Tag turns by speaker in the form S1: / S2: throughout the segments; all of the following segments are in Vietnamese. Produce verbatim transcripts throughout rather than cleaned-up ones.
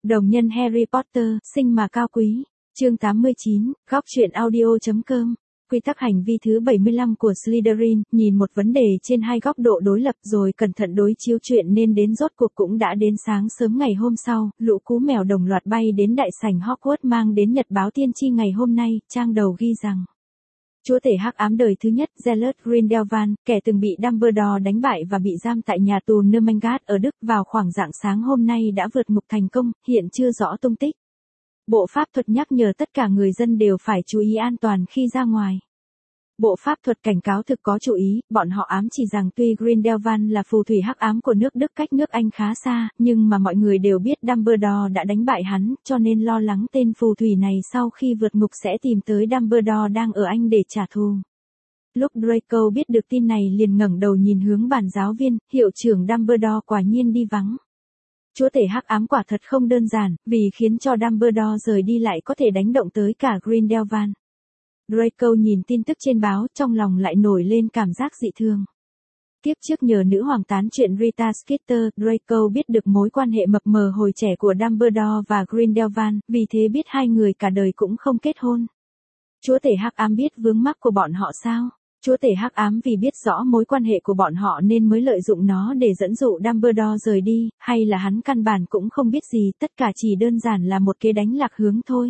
S1: Đồng nhân Harry Potter, sinh mà cao quý. Chương tám mươi chín, góc truyện audio.com. Quy tắc hành vi thứ bảy mươi lăm của Slytherin, nhìn một vấn đề trên hai góc độ đối lập rồi cẩn thận đối chiếu chuyện nên đến rốt cuộc cũng đã đến sáng sớm ngày hôm sau, lũ cú mèo đồng loạt bay đến đại sảnh Hogwarts mang đến nhật báo tiên tri ngày hôm nay, trang đầu ghi rằng chúa tể hắc ám đời thứ nhất, Gellert Grindelwald, kẻ từng bị Dumbledore đánh bại và bị giam tại nhà tù Nermangat ở Đức vào khoảng rạng sáng hôm nay đã vượt ngục thành công, hiện chưa rõ tung tích. Bộ pháp thuật nhắc nhở tất cả người dân đều phải chú ý an toàn khi ra ngoài. Bộ pháp thuật cảnh cáo thực có chú ý, bọn họ ám chỉ rằng tuy Grindelwald là phù thủy hắc ám của nước Đức cách nước Anh khá xa, nhưng mà mọi người đều biết Dumbledore đã đánh bại hắn, cho nên lo lắng tên phù thủy này sau khi vượt ngục sẽ tìm tới Dumbledore đang ở Anh để trả thù. Lúc Draco biết được tin này liền ngẩng đầu nhìn hướng bàn giáo viên, hiệu trưởng Dumbledore quả nhiên đi vắng. Chúa tể hắc ám quả thật không đơn giản, vì khiến cho Dumbledore rời đi lại có thể đánh động tới cả Grindelwald. Draco nhìn tin tức trên báo, trong lòng lại nổi lên cảm giác dị thường. Tiếp trước nhờ nữ hoàng tán chuyện Rita Skeeter, Draco biết được mối quan hệ mập mờ hồi trẻ của Dumbledore và Grindelwald, vì thế biết hai người cả đời cũng không kết hôn. Chúa tể hắc ám biết vướng mắc của bọn họ sao? Chúa tể hắc ám vì biết rõ mối quan hệ của bọn họ nên mới lợi dụng nó để dẫn dụ Dumbledore rời đi, hay là hắn căn bản cũng không biết gì, tất cả chỉ đơn giản là một kế đánh lạc hướng thôi.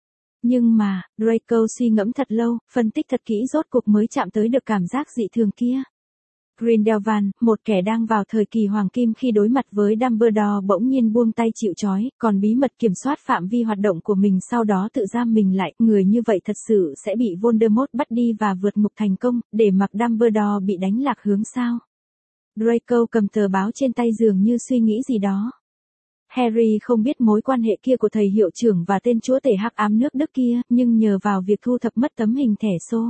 S1: Nhưng mà, Draco suy ngẫm thật lâu, phân tích thật kỹ rốt cuộc mới chạm tới được cảm giác dị thường kia. Grindelwald, một kẻ đang vào thời kỳ hoàng kim khi đối mặt với Dumbledore bỗng nhiên buông tay chịu trói, còn bí mật kiểm soát phạm vi hoạt động của mình sau đó tự giam mình lại, người như vậy thật sự sẽ bị Voldemort bắt đi và vượt ngục thành công, để mặc Dumbledore bị đánh lạc hướng sao? Draco cầm tờ báo trên tay dường như suy nghĩ gì đó. Harry không biết mối quan hệ kia của thầy hiệu trưởng và tên chúa tể hắc ám nước Đức kia, nhưng nhờ vào việc thu thập mất tấm hình thẻ xô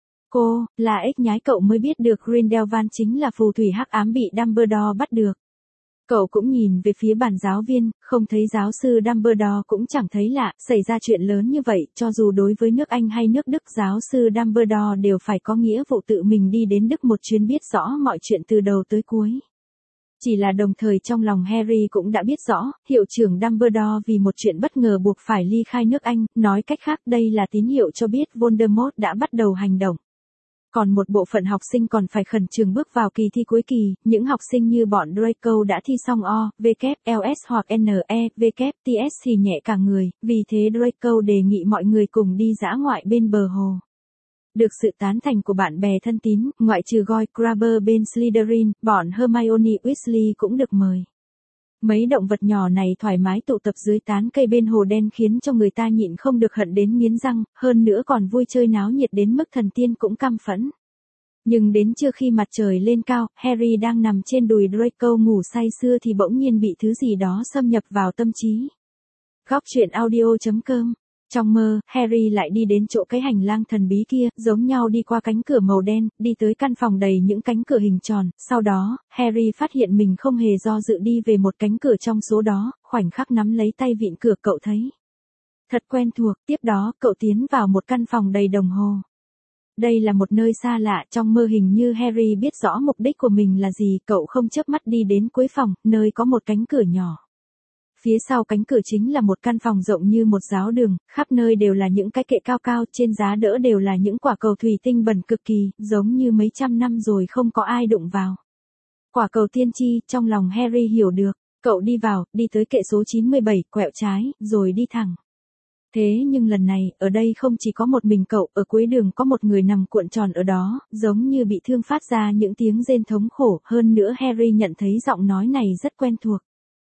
S1: cô, là ếch nhái cậu mới biết được Grindelwald chính là phù thủy hắc ám bị Dumbledore bắt được. Cậu cũng nhìn về phía bàn giáo viên, không thấy giáo sư Dumbledore cũng chẳng thấy lạ, xảy ra chuyện lớn như vậy, cho dù đối với nước Anh hay nước Đức giáo sư Dumbledore đều phải có nghĩa vụ tự mình đi đến Đức một chuyến biết rõ mọi chuyện từ đầu tới cuối. Chỉ là đồng thời trong lòng Harry cũng đã biết rõ, hiệu trưởng Dumbledore vì một chuyện bất ngờ buộc phải ly khai nước Anh, nói cách khác đây là tín hiệu cho biết Voldemort đã bắt đầu hành động. Còn một bộ phận học sinh còn phải khẩn trương bước vào kỳ thi cuối kỳ, những học sinh như bọn Draco đã thi xong O, W, L S hoặc N E, W, T S thì nhẹ cả người, vì thế Draco đề nghị mọi người cùng đi dã ngoại bên bờ hồ. Được sự tán thành của bạn bè thân tín, ngoại trừ Goyle Grabber bên Slytherin, bọn Hermione Weasley cũng được mời. Mấy động vật nhỏ này thoải mái tụ tập dưới tán cây bên hồ đen khiến cho người ta nhịn không được hận đến nghiến răng, hơn nữa còn vui chơi náo nhiệt đến mức thần tiên cũng căm phẫn. Nhưng đến trưa khi mặt trời lên cao, Harry đang nằm trên đùi Draco ngủ say sưa thì bỗng nhiên bị thứ gì đó xâm nhập vào tâm trí. Góc truyện audio.com. Trong mơ, Harry lại đi đến chỗ cái hành lang thần bí kia, giống nhau đi qua cánh cửa màu đen, đi tới căn phòng đầy những cánh cửa hình tròn, sau đó, Harry phát hiện mình không hề do dự đi về một cánh cửa trong số đó, khoảnh khắc nắm lấy tay vịn cửa cậu thấy. Thật quen thuộc, tiếp đó, cậu tiến vào một căn phòng đầy đồng hồ. Đây là một nơi xa lạ, trong mơ hình như Harry biết rõ mục đích của mình là gì, cậu không chớp mắt đi đến cuối phòng, nơi có một cánh cửa nhỏ. Phía sau cánh cửa chính là một căn phòng rộng như một giáo đường, khắp nơi đều là những cái kệ cao cao, trên giá đỡ đều là những quả cầu thủy tinh bẩn cực kỳ, giống như mấy trăm năm rồi không có ai đụng vào. Quả cầu tiên tri, trong lòng Harry hiểu được, cậu đi vào, đi tới kệ số chín mươi bảy, quẹo trái, rồi đi thẳng. Thế nhưng lần này, ở đây không chỉ có một mình cậu, ở cuối đường có một người nằm cuộn tròn ở đó, giống như bị thương phát ra những tiếng rên thống khổ, hơn nữa Harry nhận thấy giọng nói này rất quen thuộc.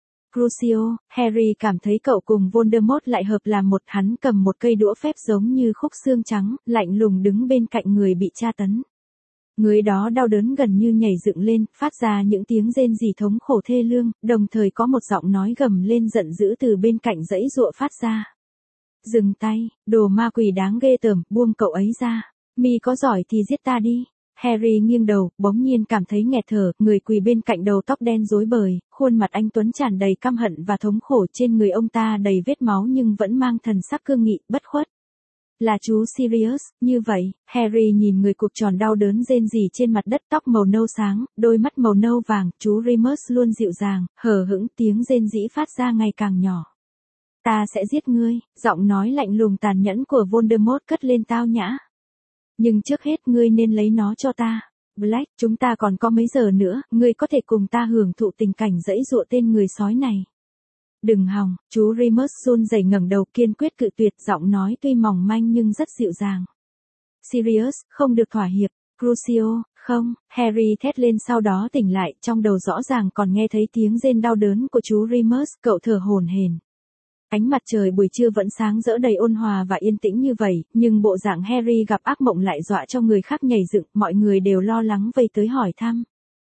S1: Crucio, Harry cảm thấy cậu cùng Voldemort lại hợp làm một, hắn cầm một cây đũa phép giống như khúc xương trắng, lạnh lùng đứng bên cạnh người bị tra tấn. Người đó đau đớn gần như nhảy dựng lên, phát ra những tiếng rên rỉ thống khổ thê lương, đồng thời có một giọng nói gầm lên giận dữ từ bên cạnh dãy giụa phát ra. Dừng tay, đồ ma quỷ đáng ghê tởm, buông cậu ấy ra. Mi có giỏi thì giết ta đi. Harry nghiêng đầu, bỗng nhiên cảm thấy nghẹt thở, người quỳ bên cạnh đầu tóc đen rối bời, khuôn mặt anh tuấn tràn đầy căm hận và thống khổ, trên người ông ta đầy vết máu nhưng vẫn mang thần sắc cương nghị, bất khuất. Là chú Sirius, như vậy, Harry nhìn người cục tròn đau đớn rên rỉ trên mặt đất, tóc màu nâu sáng, đôi mắt màu nâu vàng, chú Remus luôn dịu dàng, hờ hững, tiếng rên rỉ phát ra ngày càng nhỏ. Ta sẽ giết ngươi, giọng nói lạnh lùng tàn nhẫn của Voldemort cất lên tao nhã. Nhưng trước hết ngươi nên lấy nó cho ta. Black, chúng ta còn có mấy giờ nữa, ngươi có thể cùng ta hưởng thụ tình cảnh dẫy dụa tên người sói này. Đừng hòng, chú Remus run rẩy ngẩng đầu kiên quyết cự tuyệt, giọng nói tuy mỏng manh nhưng rất dịu dàng. Sirius, không được thỏa hiệp. Crucio, không, Harry thét lên sau đó tỉnh lại, trong đầu rõ ràng còn nghe thấy tiếng rên đau đớn của chú Remus, cậu thở hổn hển. Ánh mặt trời buổi trưa vẫn sáng rỡ đầy ôn hòa và yên tĩnh như vậy, nhưng bộ dạng Harry gặp ác mộng lại dọa cho người khác nhảy dựng, mọi người đều lo lắng vây tới hỏi thăm.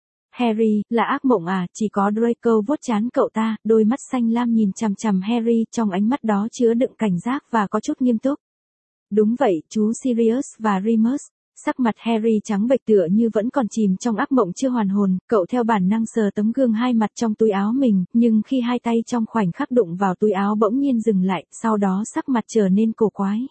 S1: Harry, là ác mộng à? Chỉ có Draco vuốt trán cậu ta, đôi mắt xanh lam nhìn chằm chằm Harry, trong ánh mắt đó chứa đựng cảnh giác và có chút nghiêm túc. Đúng vậy, chú Sirius và Remus. Sắc mặt Harry trắng bệch tựa như vẫn còn chìm trong ác mộng chưa hoàn hồn, cậu theo bản năng sờ tấm gương hai mặt trong túi áo mình, nhưng khi hai tay trong khoảnh khắc đụng vào túi áo bỗng nhiên dừng lại, sau đó sắc mặt trở nên cổ quái.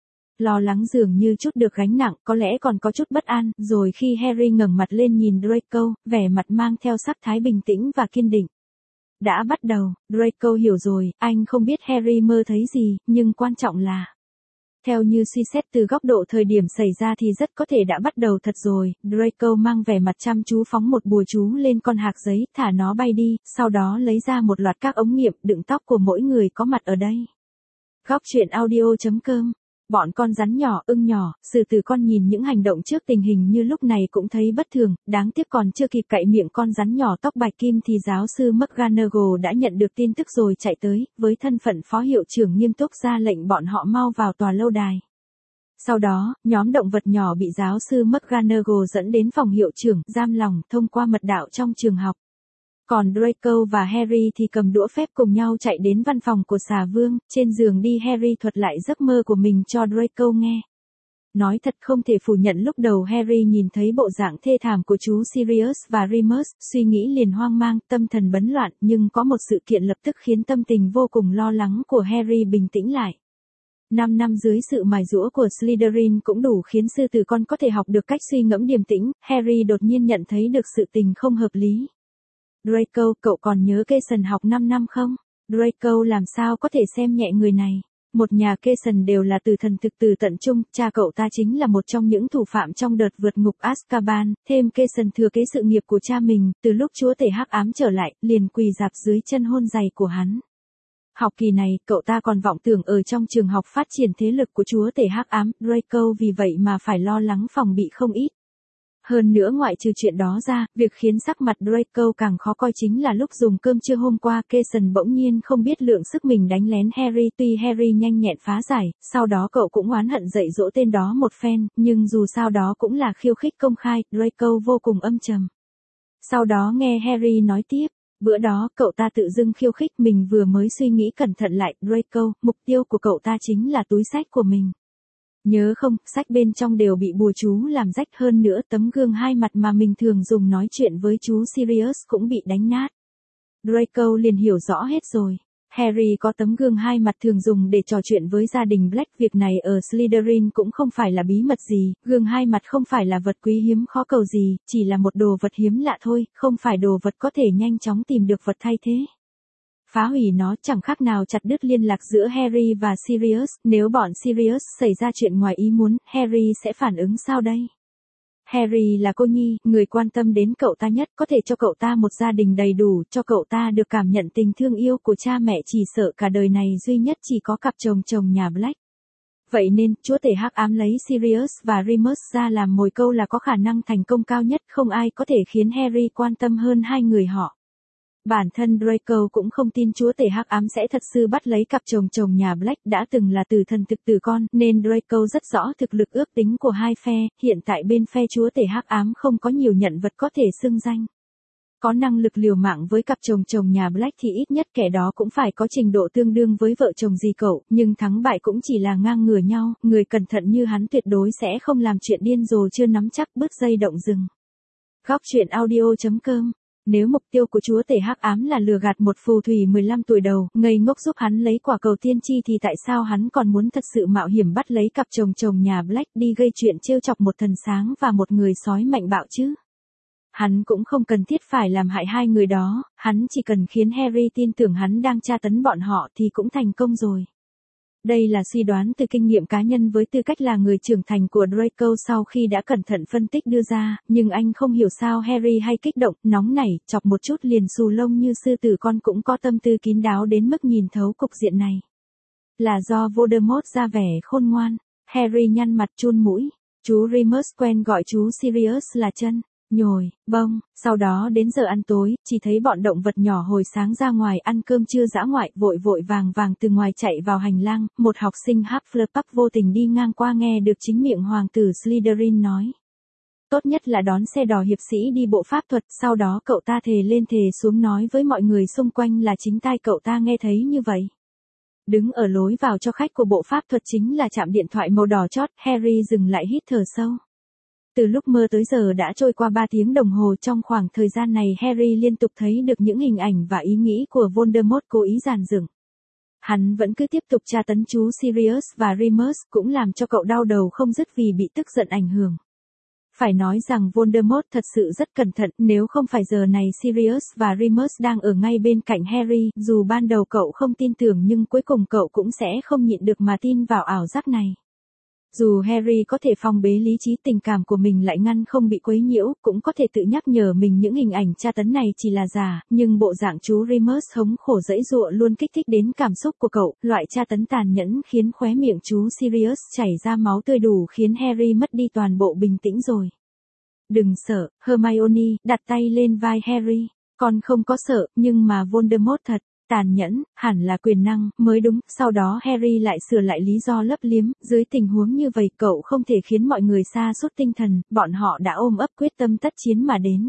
S1: Lo lắng dường như chút được gánh nặng, có lẽ còn có chút bất an, rồi khi Harry ngẩng mặt lên nhìn Draco, vẻ mặt mang theo sắc thái bình tĩnh và kiên định. Đã bắt đầu, Draco hiểu rồi, anh không biết Harry mơ thấy gì, nhưng quan trọng là... Theo như suy xét từ góc độ thời điểm xảy ra thì rất có thể đã bắt đầu thật rồi, Draco mang vẻ mặt chăm chú phóng một bùa chú lên con hạc giấy, thả nó bay đi, sau đó lấy ra một loạt các ống nghiệm đựng tóc của mỗi người có mặt ở đây. Góc truyện audio chấm com. Bọn con rắn nhỏ, ưng nhỏ, sử tử con nhìn những hành động trước tình hình như lúc này cũng thấy bất thường, đáng tiếc còn chưa kịp cạy miệng con rắn nhỏ tóc bạch kim thì giáo sư McGonagall đã nhận được tin tức rồi chạy tới, với thân phận phó hiệu trưởng nghiêm túc ra lệnh bọn họ mau vào tòa lâu đài. Sau đó, nhóm động vật nhỏ bị giáo sư McGonagall dẫn đến phòng hiệu trưởng, giam lòng, thông qua mật đạo trong trường học. Còn Draco và Harry thì cầm đũa phép cùng nhau chạy đến văn phòng của xà vương, trên giường đi Harry thuật lại giấc mơ của mình cho Draco nghe. Nói thật không thể phủ nhận lúc đầu Harry nhìn thấy bộ dạng thê thảm của chú Sirius và Remus, suy nghĩ liền hoang mang, tâm thần bấn loạn, nhưng có một sự kiện lập tức khiến tâm tình vô cùng lo lắng của Harry bình tĩnh lại. Năm năm dưới sự mài giũa của Slytherin cũng đủ khiến sư tử con có thể học được cách suy ngẫm điềm tĩnh, Harry đột nhiên nhận thấy được sự tình không hợp lý. Draco, cậu còn nhớ Jason học năm năm không? Draco làm sao có thể xem nhẹ người này? Một nhà Jason đều là tử thần thực từ tận trung, cha cậu ta chính là một trong những thủ phạm trong đợt vượt ngục Azkaban, thêm Jason thừa kế sự nghiệp của cha mình, từ lúc chúa tể hắc ám trở lại, liền quỳ rạp dưới chân hôn giày của hắn. Học kỳ này, cậu ta còn vọng tưởng ở trong trường học phát triển thế lực của chúa tể hắc ám, Draco vì vậy mà phải lo lắng phòng bị không ít. Hơn nữa ngoại trừ chuyện đó ra, việc khiến sắc mặt Draco càng khó coi chính là lúc dùng cơm trưa hôm qua, Jason bỗng nhiên không biết lượng sức mình đánh lén Harry, tuy Harry nhanh nhẹn phá giải, sau đó cậu cũng oán hận dạy dỗ tên đó một phen, nhưng dù sao đó cũng là khiêu khích công khai, Draco vô cùng âm trầm. Sau đó nghe Harry nói tiếp, bữa đó cậu ta tự dưng khiêu khích mình vừa mới suy nghĩ cẩn thận lại, Draco, mục tiêu của cậu ta chính là túi xách của mình. Nhớ không, sách bên trong đều bị bùa chú làm rách, hơn nữa tấm gương hai mặt mà mình thường dùng nói chuyện với chú Sirius cũng bị đánh nát. Draco liền hiểu rõ hết rồi. Harry có tấm gương hai mặt thường dùng để trò chuyện với gia đình Black, việc này ở Slytherin cũng không phải là bí mật gì, gương hai mặt không phải là vật quý hiếm khó cầu gì, chỉ là một đồ vật hiếm lạ thôi, không phải đồ vật có thể nhanh chóng tìm được vật thay thế. Phá hủy nó chẳng khác nào chặt đứt liên lạc giữa Harry và Sirius, nếu bọn Sirius xảy ra chuyện ngoài ý muốn, Harry sẽ phản ứng sao đây? Harry là cô nhi, người quan tâm đến cậu ta nhất, có thể cho cậu ta một gia đình đầy đủ, cho cậu ta được cảm nhận tình thương yêu của cha mẹ, chỉ sợ cả đời này duy nhất chỉ có cặp chồng chồng nhà Black. Vậy nên, chúa tể hắc ám lấy Sirius và Remus ra làm mồi câu là có khả năng thành công cao nhất, không ai có thể khiến Harry quan tâm hơn hai người họ. Bản thân Draco cũng không tin chúa tể hắc ám sẽ thật sự bắt lấy cặp chồng chồng nhà Black, đã từng là tử thần thực tử con, nên Draco rất rõ thực lực ước tính của hai phe, hiện tại bên phe chúa tể hắc ám không có nhiều nhận vật có thể xưng danh. Có năng lực liều mạng với cặp chồng chồng nhà Black thì ít nhất kẻ đó cũng phải có trình độ tương đương với vợ chồng dì cậu, nhưng thắng bại cũng chỉ là ngang ngửa nhau, người cẩn thận như hắn tuyệt đối sẽ không làm chuyện điên rồ chưa nắm chắc bứt dây động rừng. Góc truyện audio chấm com. Nếu mục tiêu của chúa tể hắc ám là lừa gạt một phù thủy mười lăm tuổi đầu, ngây ngốc giúp hắn lấy quả cầu tiên tri thì tại sao hắn còn muốn thật sự mạo hiểm bắt lấy cặp chồng chồng nhà Black đi gây chuyện trêu chọc một thần sáng và một người sói mạnh bạo chứ? Hắn cũng không cần thiết phải làm hại hai người đó, hắn chỉ cần khiến Harry tin tưởng hắn đang tra tấn bọn họ thì cũng thành công rồi. Đây là suy đoán từ kinh nghiệm cá nhân với tư cách là người trưởng thành của Draco sau khi đã cẩn thận phân tích đưa ra, nhưng anh không hiểu sao Harry hay kích động, nóng nảy, chọc một chút liền xù lông như sư tử con cũng có tâm tư kín đáo đến mức nhìn thấu cục diện này. Là do Voldemort ra vẻ khôn ngoan. Harry nhăn mặt chun mũi. Chú Remus quen gọi chú Sirius là chân, nhồi, bông. Sau đó đến giờ ăn tối, chỉ thấy bọn động vật nhỏ hồi sáng ra ngoài ăn cơm trưa dã ngoại, vội vội vàng vàng từ ngoài chạy vào hành lang. Một học sinh Hufflepuff vô tình đi ngang qua nghe được chính miệng hoàng tử Slytherin nói. Tốt nhất là đón xe đò hiệp sĩ đi bộ pháp thuật, sau đó cậu ta thề lên thề xuống nói với mọi người xung quanh là chính tai cậu ta nghe thấy như vậy. Đứng ở lối vào cho khách của bộ pháp thuật chính là trạm điện thoại màu đỏ chót, Harry dừng lại hít thở sâu. Từ lúc mơ tới giờ đã trôi qua ba tiếng đồng hồ, trong khoảng thời gian này Harry liên tục thấy được những hình ảnh và ý nghĩ của Voldemort cố ý dàn dựng. Hắn vẫn cứ tiếp tục tra tấn chú Sirius và Remus, cũng làm cho cậu đau đầu không dứt vì bị tức giận ảnh hưởng. Phải nói rằng Voldemort thật sự rất cẩn thận, nếu không phải giờ này Sirius và Remus đang ở ngay bên cạnh Harry, dù ban đầu cậu không tin tưởng nhưng cuối cùng cậu cũng sẽ không nhịn được mà tin vào ảo giác này. Dù Harry có thể phong bế lý trí, tình cảm của mình lại ngăn không bị quấy nhiễu, cũng có thể tự nhắc nhở mình những hình ảnh tra tấn này chỉ là giả, nhưng bộ dạng chú Remus hống khổ dẫy dụa luôn kích thích đến cảm xúc của cậu, loại tra tấn tàn nhẫn khiến khóe miệng chú Sirius chảy ra máu tươi đủ khiến Harry mất đi toàn bộ bình tĩnh rồi. Đừng sợ, Hermione đặt tay lên vai Harry, con không có sợ, nhưng mà Voldemort thật tàn nhẫn, hẳn là quyền năng, mới đúng. Sau đó Harry lại sửa lại lý do lấp liếm, dưới tình huống như vậy cậu không thể khiến mọi người sa sút tinh thần, bọn họ đã ôm ấp quyết tâm tất chiến mà đến.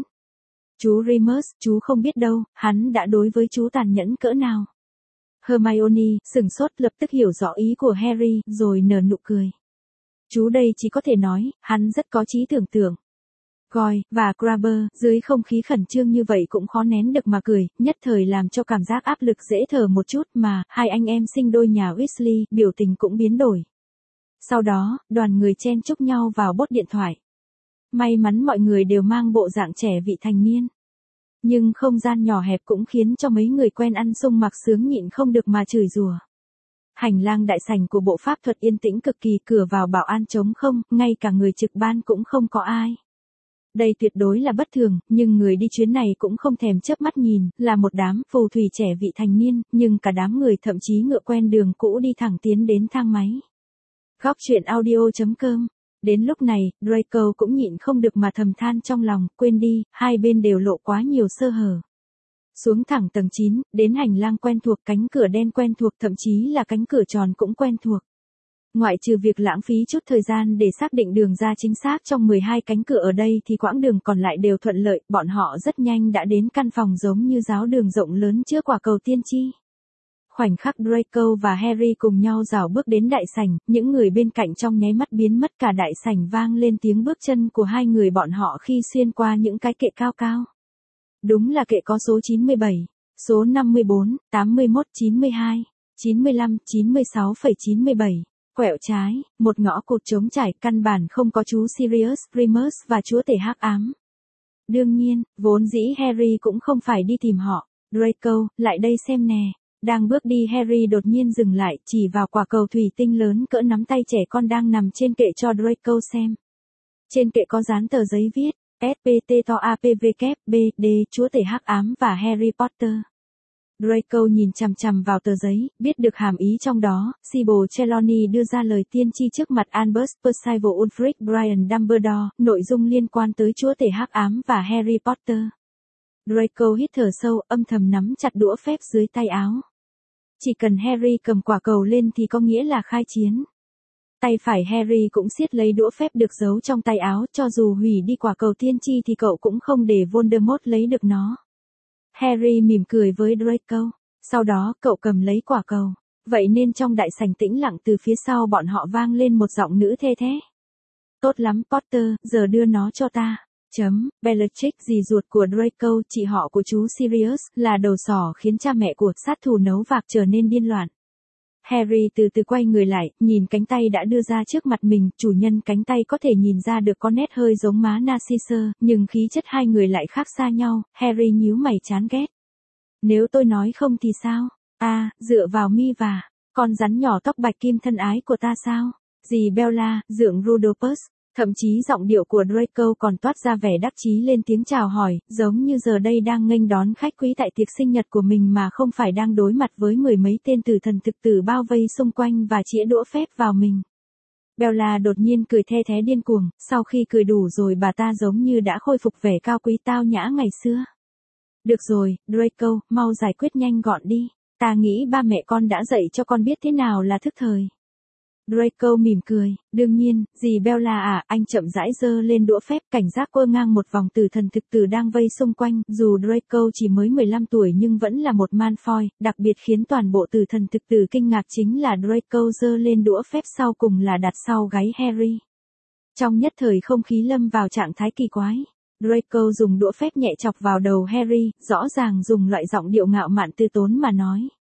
S1: Chú Remus, chú không biết đâu, hắn đã đối với chú tàn nhẫn cỡ nào. Hermione sửng sốt, lập tức hiểu rõ ý của Harry, rồi nở nụ cười. Chú đây chỉ có thể nói, hắn rất có trí tưởng tượng. Goyle và Crabbe, dưới không khí khẩn trương như vậy cũng khó nén được mà cười, nhất thời làm cho cảm giác áp lực dễ thở một chút mà, hai anh em sinh đôi nhà Weasley, biểu tình cũng biến đổi. Sau đó, đoàn người chen chúc nhau vào bốt điện thoại. May mắn mọi người đều mang bộ dạng trẻ vị thành niên. Nhưng không gian nhỏ hẹp cũng khiến cho mấy người quen ăn sung mặc sướng nhịn không được mà chửi rủa. Hành lang đại sảnh của bộ pháp thuật yên tĩnh cực kỳ, cửa vào bảo an trống không, ngay cả người trực ban cũng không có ai. Đây tuyệt đối là bất thường, nhưng người đi chuyến này cũng không thèm chớp mắt nhìn, là một đám phù thủy trẻ vị thành niên, nhưng cả đám người thậm chí ngựa quen đường cũ đi thẳng tiến đến thang máy. Góc truyện audio chấm com. Đến lúc này, Draco cũng nhịn không được mà thầm than trong lòng, quên đi, hai bên đều lộ quá nhiều sơ hở. Xuống thẳng tầng chín, đến hành lang quen thuộc, cánh cửa đen quen thuộc, thậm chí là cánh cửa tròn cũng quen thuộc. Ngoại trừ việc lãng phí chút thời gian để xác định đường ra chính xác trong mười hai cánh cửa ở đây thì quãng đường còn lại đều thuận lợi, bọn họ rất nhanh đã đến căn phòng giống như giáo đường rộng lớn trước quả cầu tiên tri. Khoảnh khắc Draco và Harry cùng nhau rảo bước đến đại sảnh, những người bên cạnh trong nháy mắt biến mất, cả đại sảnh vang lên tiếng bước chân của hai người bọn họ khi xuyên qua những cái kệ cao cao. Đúng là kệ có số chín mươi bảy, số năm mươi bốn, tám mươi mốt, chín mươi hai, chín mươi lăm, chín mươi sáu phẩy chín mươi bảy. Quẹo trái, một ngõ cụt trống trải, căn bản không có chú Sirius, Remus và chúa tể hắc ám. Đương nhiên, vốn dĩ Harry cũng không phải đi tìm họ. Draco, lại đây xem nè. Đang bước đi Harry đột nhiên dừng lại, chỉ vào quả cầu thủy tinh lớn cỡ nắm tay trẻ con đang nằm trên kệ cho Draco xem. Trên kệ có dán tờ giấy viết, ét pê tê to a pê vê kép bê đê, chúa tể hắc ám và Harry Potter. Draco nhìn chằm chằm vào tờ giấy, biết được hàm ý trong đó. Sybil Trelawney đưa ra lời tiên tri trước mặt Albus Percival Ulfric Brian Dumbledore, nội dung liên quan tới chúa tể hắc ám và Harry Potter. Draco hít thở sâu, âm thầm nắm chặt đũa phép dưới tay áo. Chỉ cần Harry cầm quả cầu lên thì có nghĩa là khai chiến. Tay phải Harry cũng siết lấy đũa phép được giấu trong tay áo, cho dù hủy đi quả cầu tiên tri thì cậu cũng không để Voldemort lấy được nó. Harry mỉm cười với Draco, sau đó cậu cầm lấy quả cầu. Vậy nên trong đại sảnh tĩnh lặng, từ phía sau bọn họ vang lên một giọng nữ thê thé. Tốt lắm Potter, giờ đưa nó cho ta. Chấm, Bellatrix, dì ruột của Draco, chị họ của chú Sirius, là đầu sỏ khiến cha mẹ của sát thủ nấu vạc trở nên điên loạn. Harry từ từ quay người lại, nhìn cánh tay đã đưa ra trước mặt mình, chủ nhân cánh tay có thể nhìn ra được có nét hơi giống má Narcissus, nhưng khí chất hai người lại khác xa nhau. Harry nhíu mày chán ghét. Nếu tôi nói không thì sao? À, dựa vào mi và con rắn nhỏ tóc bạch kim thân ái của ta sao? Dì Bella, dượng Rudolphus. Thậm chí giọng điệu của Draco còn toát ra vẻ đắc chí lên tiếng chào hỏi, giống như giờ đây đang nghênh đón khách quý tại tiệc sinh nhật của mình mà không phải đang đối mặt với mười mấy tên tử thần thực tử bao vây xung quanh và chĩa đũa phép vào mình. Bella đột nhiên cười the thé điên cuồng, sau khi cười đủ rồi bà ta giống như đã khôi phục vẻ cao quý tao nhã ngày xưa. Được rồi, Draco, mau giải quyết nhanh gọn đi. Ta nghĩ ba mẹ con đã dạy cho con biết thế nào là thức thời. Draco mỉm cười, đương nhiên, dì Bella à, anh chậm rãi giơ lên đũa phép, cảnh giác quơ ngang một vòng tử thần thực tử đang vây xung quanh, dù Draco chỉ mới mười lăm tuổi nhưng vẫn là một Malfoy, đặc biệt khiến toàn bộ tử thần thực tử kinh ngạc chính là Draco giơ lên đũa phép sau cùng là đặt sau gáy Harry. Trong nhất thời không khí lâm vào trạng thái kỳ quái. Draco dùng đũa phép nhẹ chọc vào đầu Harry, rõ ràng dùng loại giọng điệu ngạo mạn từ tốn mà nói.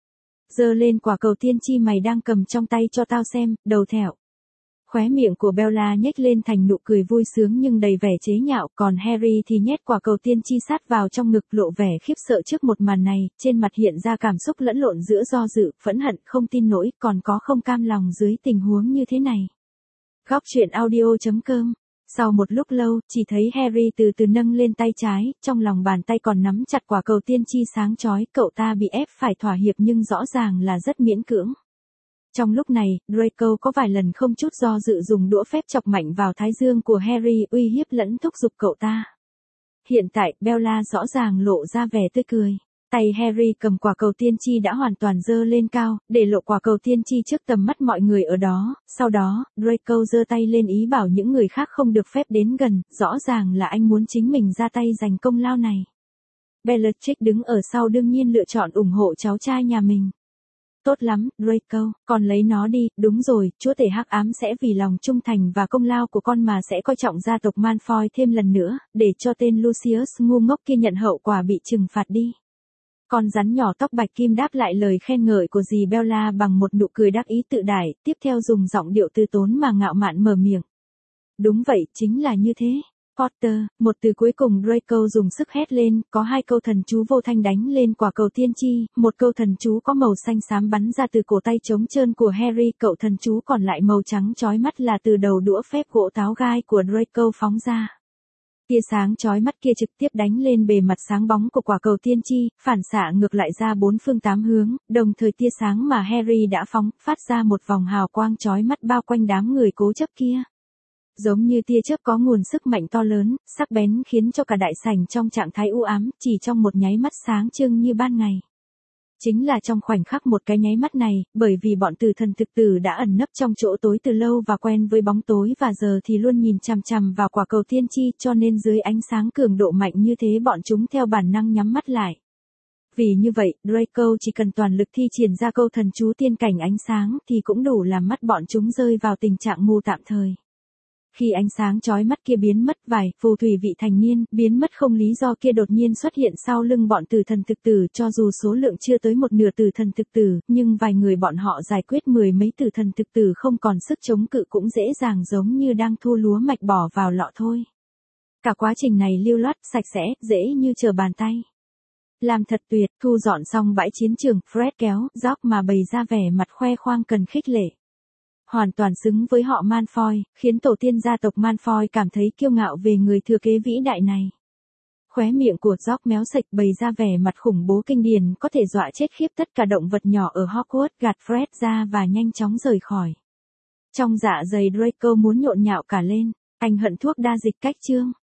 S1: Giơ lên quả cầu tiên tri mày đang cầm trong tay cho tao xem, đầu thẹo. Khóe miệng của Bella nhếch lên thành nụ cười vui sướng nhưng đầy vẻ chế nhạo, còn Harry thì nhét quả cầu tiên tri sát vào trong ngực lộ vẻ khiếp sợ trước một màn này, trên mặt hiện ra cảm xúc lẫn lộn giữa do dự, phẫn hận, không tin nổi, còn có không cam lòng dưới tình huống như thế này. Góc truyện audio chấm com. Sau một lúc lâu, chỉ thấy Harry từ từ nâng lên tay trái, trong lòng bàn tay còn nắm chặt quả cầu tiên tri sáng chói, cậu ta bị ép phải thỏa hiệp nhưng rõ ràng là rất miễn cưỡng. Trong lúc này, Draco có vài lần không chút do dự dùng đũa phép chọc mạnh vào thái dương của Harry, uy hiếp lẫn thúc giục cậu ta. Hiện tại, Bella rõ ràng lộ ra vẻ tươi cười. Tay Harry cầm quả cầu tiên tri đã hoàn toàn giơ lên cao, để lộ quả cầu tiên tri trước tầm mắt mọi người ở đó, sau đó, Draco giơ tay lên ý bảo những người khác không được phép đến gần, rõ ràng là anh muốn chính mình ra tay giành công lao này. Bellatrix đứng ở sau đương nhiên lựa chọn ủng hộ cháu trai nhà mình. Tốt lắm, Draco, con lấy nó đi, đúng rồi, chúa tể hắc ám sẽ vì lòng trung thành và công lao của con mà sẽ coi trọng gia tộc Malfoy thêm lần nữa, để cho tên Lucius ngu ngốc kia nhận hậu quả bị trừng phạt đi. Con rắn nhỏ tóc bạch kim đáp lại lời khen ngợi của dì Bella bằng một nụ cười đắc ý tự đại, tiếp theo dùng giọng điệu từ tốn mà ngạo mạn mở miệng. Đúng vậy, chính là như thế. Potter, một từ cuối cùng Draco dùng sức hét lên, có hai câu thần chú vô thanh đánh lên quả cầu tiên tri, một câu thần chú có màu xanh xám bắn ra từ cổ tay trống trơn của Harry, cậu thần chú còn lại màu trắng chói mắt là từ đầu đũa phép gỗ táo gai của Draco phóng ra. Tia sáng chói mắt kia trực tiếp đánh lên bề mặt sáng bóng của quả cầu tiên tri, phản xạ ngược lại ra bốn phương tám hướng, đồng thời tia sáng mà Harry đã phóng, phát ra một vòng hào quang chói mắt bao quanh đám người cố chấp kia. Giống như tia chớp có nguồn sức mạnh to lớn, sắc bén khiến cho cả đại sảnh trong trạng thái u ám, chỉ trong một nháy mắt sáng trưng như ban ngày. Chính là trong khoảnh khắc một cái nháy mắt này, bởi vì bọn tử thần thực tử đã ẩn nấp trong chỗ tối từ lâu và quen với bóng tối và giờ thì luôn nhìn chằm chằm vào quả cầu tiên tri, cho nên dưới ánh sáng cường độ mạnh như thế bọn chúng theo bản năng nhắm mắt lại. Vì như vậy, Draco chỉ cần toàn lực thi triển ra câu thần chú tiên cảnh ánh sáng thì cũng đủ làm mắt bọn chúng rơi vào tình trạng mù tạm thời. Khi ánh sáng chói mắt kia biến mất, vài phù thủy vị thành niên biến mất không lý do kia đột nhiên xuất hiện sau lưng bọn tử thần thực tử, cho dù số lượng chưa tới một nửa tử thần thực tử, nhưng vài người bọn họ giải quyết mười mấy tử thần thực tử không còn sức chống cự cũng dễ dàng giống như đang thu lúa mạch bỏ vào lọ thôi. Cả quá trình này lưu loát, sạch sẽ, dễ như trở bàn tay. Làm thật tuyệt, thu dọn xong bãi chiến trường, Fred kéo, George mà bày ra vẻ mặt khoe khoang cần khích lệ. Hoàn toàn xứng với họ Malfoy, khiến tổ tiên gia tộc Malfoy cảm thấy kiêu ngạo về người thừa kế vĩ đại này. Khóe miệng của George méo sạch bày ra vẻ mặt khủng bố kinh điển có thể dọa chết khiếp tất cả động vật nhỏ ở Hogwarts, gạt Fred ra và nhanh chóng rời khỏi. Trong dạ dày Draco muốn nhộn nhạo cả lên, anh hận thuốc đa dịch cách chương.